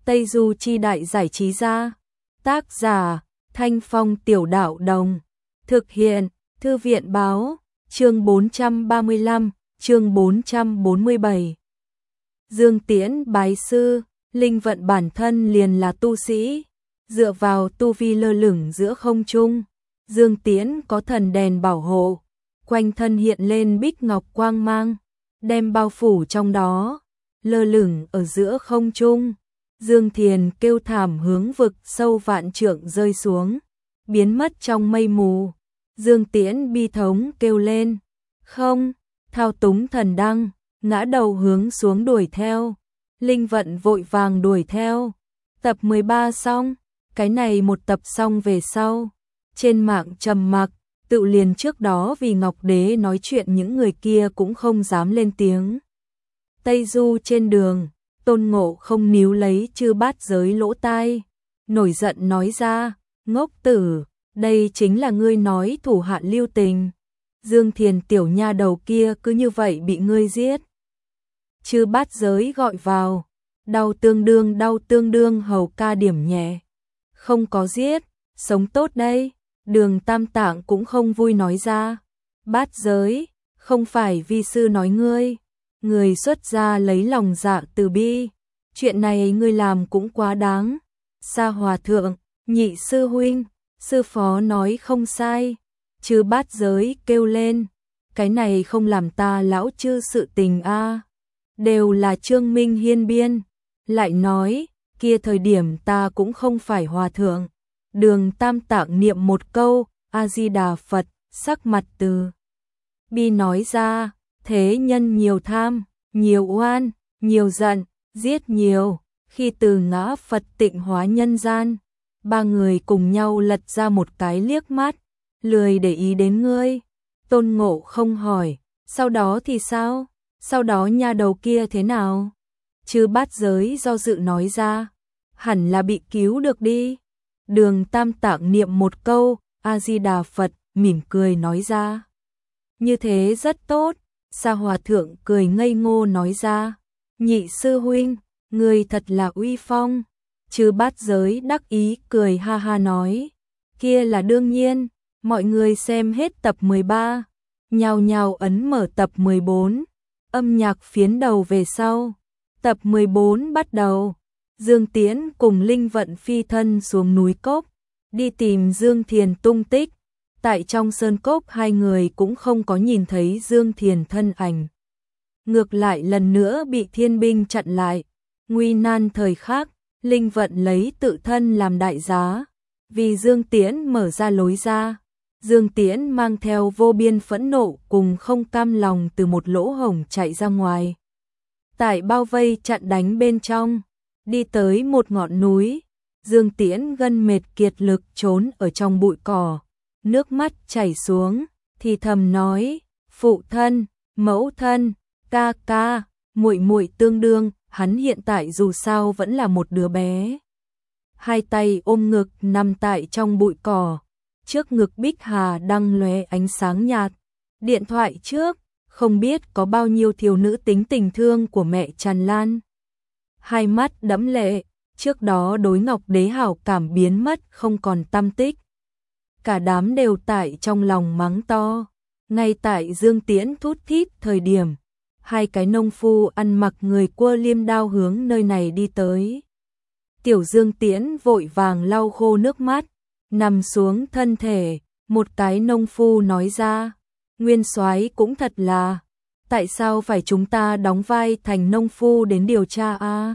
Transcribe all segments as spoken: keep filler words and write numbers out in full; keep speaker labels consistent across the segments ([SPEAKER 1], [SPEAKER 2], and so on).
[SPEAKER 1] Tây Du Chi Đại Giải Trí Gia. Tác giả Thanh Phong Tiểu Đạo Đồng. Thực hiện Thư viện Báo. Chương bốn trăm ba mươi lăm, chương bốn trăm bốn mươi bảy. Dương Tiễn bái sư. Linh vận bản thân liền là tu sĩ, dựa vào tu vi lơ lửng giữa không trung. Dương Tiễn có thần đèn bảo hộ, quanh thân hiện lên bích ngọc quang mang, đem bao phủ trong đó, lơ lửng ở giữa không trung. Dương Thiền kêu thảm hướng vực sâu vạn trượng rơi xuống, biến mất trong mây mù. Dương Tiễn bi thống kêu lên, không, thao túng thần đăng, ngã đầu hướng xuống đuổi theo. Linh vận vội vàng đuổi theo. Tập mười ba xong, cái này một tập xong về sau. Trên mạng trầm mặc, tự liền trước đó vì Ngọc Đế nói chuyện những người kia cũng không dám lên tiếng. Tây Du trên đường, Tôn Ngộ không níu lấy Chư Bát Giới lỗ tai, nổi giận nói ra, ngốc tử, đây chính là ngươi nói thủ hạ lưu tình. Dương Thiền tiểu nha đầu kia cứ như vậy bị ngươi giết. Chư Bát Giới gọi vào, đau tương đương đau tương đương hầu ca điểm nhẹ. Không có giết, sống tốt đây. Đường Tam Tạng cũng không vui nói ra, Bát Giới, không phải vi sư nói ngươi, người xuất gia lấy lòng dạ từ bi, chuyện này ngươi làm cũng quá đáng. Sa Hòa Thượng, nhị sư huynh, sư phó nói không sai. Chư Bát Giới kêu lên, cái này không làm ta lão chư sự tình a, đều là Trương Minh Hiên biên. Lại nói, kia thời điểm ta cũng không phải hòa thượng. Đường Tam Tạng niệm một câu, A-di-đà Phật, sắc mặt từ bi nói ra, thế nhân nhiều tham, nhiều oan, nhiều giận, giết nhiều, khi từ ngã Phật tịnh hóa nhân gian. Ba người cùng nhau lật ra một cái liếc mắt, lười để ý đến ngươi. Tôn Ngộ không hỏi, sau đó thì sao? Sau đó nha đầu kia thế nào? Chư Bát Giới do dự nói ra, hẳn là bị cứu được đi. Đường Tam Tạng niệm một câu, A-di-đà Phật, mỉm cười nói ra, như thế rất tốt. Sa Hòa Thượng cười ngây ngô nói ra, nhị sư huynh, người thật là uy phong. Chư Bát Giới đắc ý cười ha ha nói, kia là đương nhiên. Mọi người xem hết tập mười ba, nhào nhào ấn mở tập mười bốn, âm nhạc phiến đầu về sau. Tập mười bốn bắt đầu. Dương Tiễn cùng Linh vận phi thân xuống núi Cốc, đi tìm Dương Thiền tung tích. Tại trong sơn cốc hai người cũng không có nhìn thấy Dương Thiền thân ảnh. Ngược lại lần nữa bị thiên binh chặn lại. Nguy nan thời khắc, Linh vận lấy tự thân làm đại giá, vì Dương Tiễn mở ra lối ra. Dương Tiễn mang theo vô biên phẫn nộ cùng không cam lòng từ một lỗ hổng chạy ra ngoài. Tại bao vây chặn đánh bên trong, đi tới một ngọn núi, Dương Tiễn gân mệt kiệt lực trốn ở trong bụi cỏ, nước mắt chảy xuống, thì thầm nói, phụ thân, mẫu thân, ca ca, muội muội tương đương, hắn hiện tại dù sao vẫn là một đứa bé. Hai tay ôm ngực nằm tại trong bụi cỏ, trước ngực bích hà đang lóe ánh sáng nhạt. Điện thoại trước, không biết có bao nhiêu thiếu nữ tính tình thương của mẹ tràn lan. Hai mắt đẫm lệ, trước đó đối Ngọc Đế hảo cảm biến mất không còn tăm tích. Cả đám đều tại trong lòng mắng to. Ngay tại Dương Tiễn thút thít thời điểm, hai cái nông phu ăn mặc người quơ liêm đao hướng nơi này đi tới. Tiểu Dương Tiễn vội vàng lau khô nước mắt, nằm xuống thân thể. Một cái nông phu nói ra, Nguyên soái cũng thật là, tại sao phải chúng ta đóng vai thành nông phu đến điều tra a?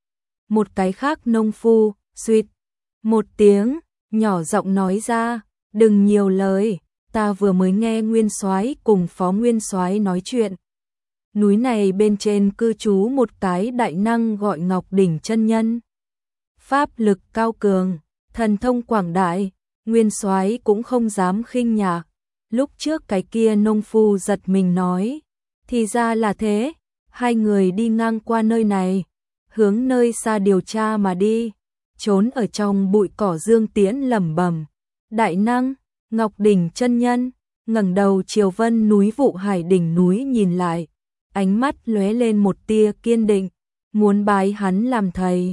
[SPEAKER 1] Một cái khác nông phu, suýt một tiếng, nhỏ giọng nói ra, đừng nhiều lời, ta vừa mới nghe Nguyên soái cùng Phó Nguyên soái nói chuyện. Núi này bên trên cư trú một cái đại năng gọi Ngọc Đỉnh chân nhân. Pháp lực cao cường, thần thông quảng đại, Nguyên soái cũng không dám khinh nhạc. Lúc trước cái kia nông phu giật mình nói, thì ra là thế. Hai người đi ngang qua nơi này, hướng nơi xa điều tra mà đi. Trốn ở trong bụi cỏ Dương Tiễn lẩm bẩm, đại năng, Ngọc Đỉnh chân nhân. Ngẩng đầu chiều vân núi Vụ Hải đỉnh núi nhìn lại, ánh mắt lóe lên một tia kiên định, muốn bái hắn làm thầy.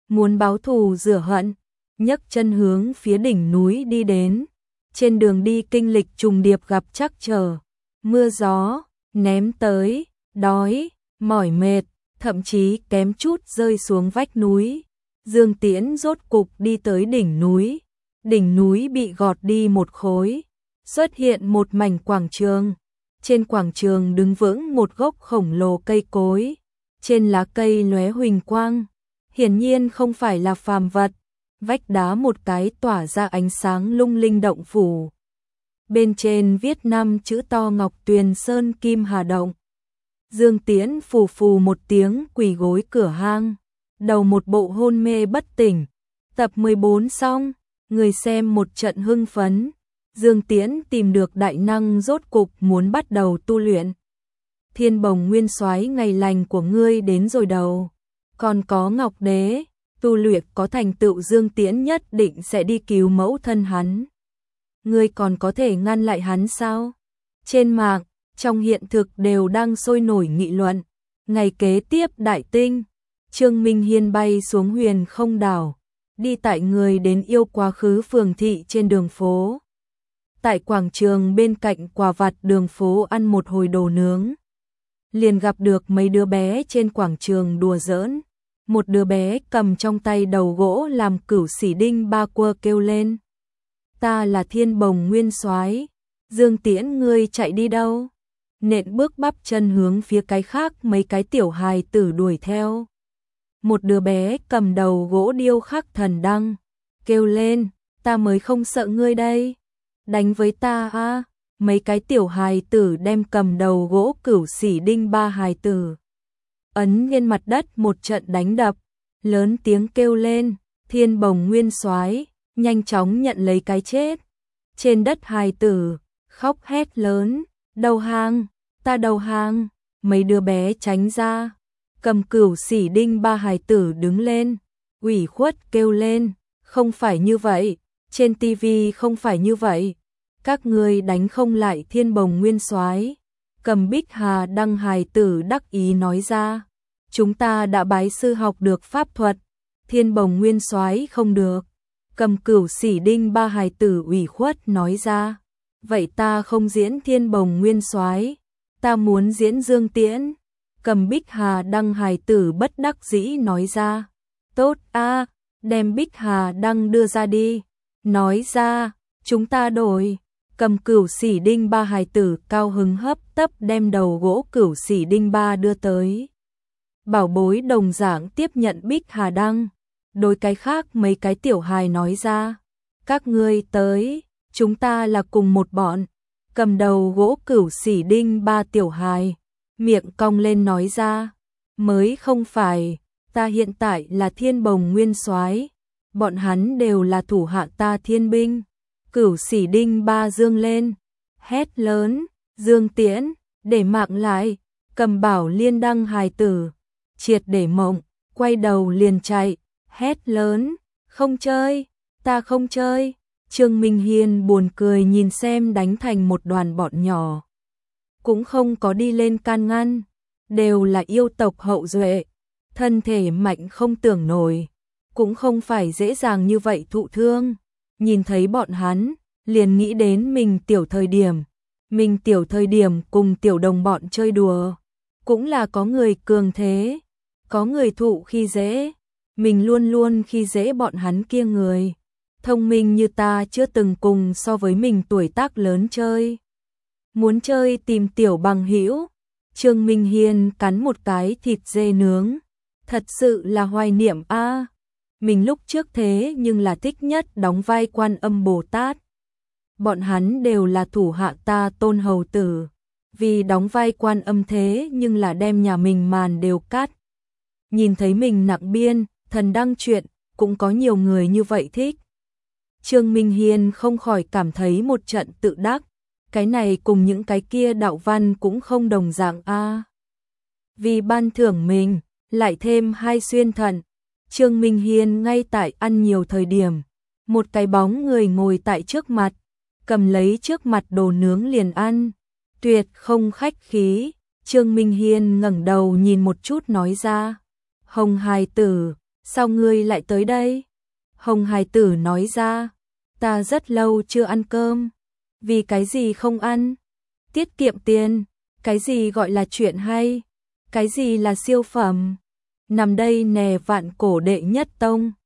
[SPEAKER 1] muốn báo thù rửa hận, nhấc chân hướng phía đỉnh núi đi đến. Trên đường đi kinh lịch trùng điệp gặp trắc trở, mưa gió, ném tới, đói, mỏi mệt, thậm chí kém chút rơi xuống vách núi. Dương Tiễn rốt cục đi tới đỉnh núi, đỉnh núi bị gọt đi một khối, xuất hiện một mảnh quảng trường. Trên quảng trường đứng vững một gốc khổng lồ cây cối, trên lá cây lóe huỳnh quang, hiển nhiên không phải là phàm vật. Vách đá một cái tỏa ra ánh sáng lung linh động phủ. Bên trên viết năm chữ to Ngọc Tuyền Sơn Kim Hà Động. Dương Tiễn phù phù một tiếng quỳ gối cửa hang, đầu một bộ hôn mê bất tỉnh. Tập mười bốn xong, người xem một trận hưng phấn. Dương Tiễn tìm được đại năng rốt cục muốn bắt đầu tu luyện. Thiên Bồng Nguyên Soái ngày lành của ngươi đến rồi đầu. Còn có Ngọc Đế, tu luyện có thành tựu Dương Tiễn nhất định sẽ đi cứu mẫu thân hắn. Ngươi còn có thể ngăn lại hắn sao? Trên mạng, trong hiện thực đều đang sôi nổi nghị luận. Ngày kế tiếp đại tinh, Trương Minh Hiên bay xuống Huyền Không Đảo, đi tại người đến yêu quá khứ phường thị trên đường phố. Tại quảng trường bên cạnh quà vặt đường phố ăn một hồi đồ nướng, liền gặp được mấy đứa bé trên quảng trường đùa giỡn. Một đứa bé cầm trong tay đầu gỗ làm cửu xỉ đinh ba quơ kêu lên: ta là Thiên Bồng Nguyên Soái. Dương Tiễn ngươi chạy đi đâu? Nện bước bắp chân hướng phía cái khác mấy cái tiểu hài tử đuổi theo. Một đứa bé cầm đầu gỗ điêu khắc thần đăng, kêu lên: ta mới không sợ ngươi đây, đánh với ta a. À. Mấy cái tiểu hài tử đem cầm đầu gỗ cửu xỉ đinh ba hài tử ấn lên mặt đất một trận đánh đập, lớn tiếng kêu lên: Thiên Bồng Nguyên Soái, nhanh chóng nhận lấy cái chết. Trên đất hài tử khóc hét lớn: đầu hàng, ta đầu hàng. Mấy đứa bé tránh ra, cầm cửu xỉ đinh ba hài tử đứng lên, ủy khuất kêu lên: không phải như vậy, trên tivi không phải như vậy, các ngươi đánh không lại Thiên Bồng Nguyên Soái. Cầm bích hà đăng hài tử đắc ý nói ra: chúng ta đã bái sư học được pháp thuật, Thiên Bồng Nguyên Soái không được. Cầm cửu xỉ đinh ba hài tử ủy khuất nói ra: vậy ta không diễn Thiên Bồng Nguyên Soái, ta muốn diễn Dương Tiễn. Cầm bích hà đăng hài tử bất đắc dĩ nói ra: tốt a, đem bích hà đăng đưa ra đi. Nói ra, chúng ta đổi. Cầm cửu xỉ đinh ba hài tử cao hứng hấp tấp đem đầu gỗ cửu xỉ đinh ba đưa tới. Bảo bối đồng dạng tiếp nhận bích hà đăng. Đối cái khác mấy cái tiểu hài nói ra: các ngươi tới, chúng ta là cùng một bọn. Cầm đầu gỗ cửu xỉ đinh ba tiểu hài, miệng cong lên nói ra: mới không phải, ta hiện tại là Thiên Bồng Nguyên Soái, bọn hắn đều là thủ hạ ta thiên binh. Cửu xỉ đinh ba dương lên, hét lớn: Dương Tiễn, để mạng lại. Cầm bảo liên đăng hài tử triệt để mộng, quay đầu liền chạy, hét lớn: không chơi, ta không chơi. Trương Minh Hiên buồn cười nhìn xem đánh thành một đoàn bọn nhỏ, cũng không có đi lên can ngăn, đều là yêu tộc hậu duệ, thân thể mạnh không tưởng nổi, cũng không phải dễ dàng như vậy thụ thương. Nhìn thấy bọn hắn, liền nghĩ đến mình tiểu thời điểm, mình tiểu thời điểm cùng tiểu đồng bọn chơi đùa, cũng là có người cường thế, có người thụ khi dễ, mình luôn luôn khi dễ bọn hắn kia người. Thông minh như ta chưa từng cùng so với mình tuổi tác lớn chơi. Muốn chơi tìm tiểu bằng hữu. Trương Minh Hiên cắn một cái thịt dê nướng, thật sự là hoài niệm a. À. Mình lúc trước thế nhưng là thích nhất đóng vai Quan Âm Bồ Tát. Bọn hắn đều là thủ hạ ta tôn hầu tử, vì đóng vai Quan Âm thế nhưng là đem nhà mình màn đều cắt. Nhìn thấy mình nặng biên, thần đăng chuyện, cũng có nhiều người như vậy thích. Trương Minh Hiên không khỏi cảm thấy một trận tự đắc, cái này cùng những cái kia đạo văn cũng không đồng dạng a. À. Vì ban thưởng mình, lại thêm hai xuyên thận. Trương Minh Hiên ngay tại ăn nhiều thời điểm, một cái bóng người ngồi tại trước mặt, cầm lấy trước mặt đồ nướng liền ăn, tuyệt không khách khí. Trương Minh Hiên ngẩng đầu nhìn một chút nói ra: Hồng hài tử, sao ngươi lại tới đây? Hồng hài tử nói ra, ta rất lâu chưa ăn cơm. Vì cái gì không ăn? Tiết kiệm tiền. Cái gì gọi là chuyện hay? Cái gì là siêu phẩm? Nằm đây nè, vạn cổ đệ nhất tông.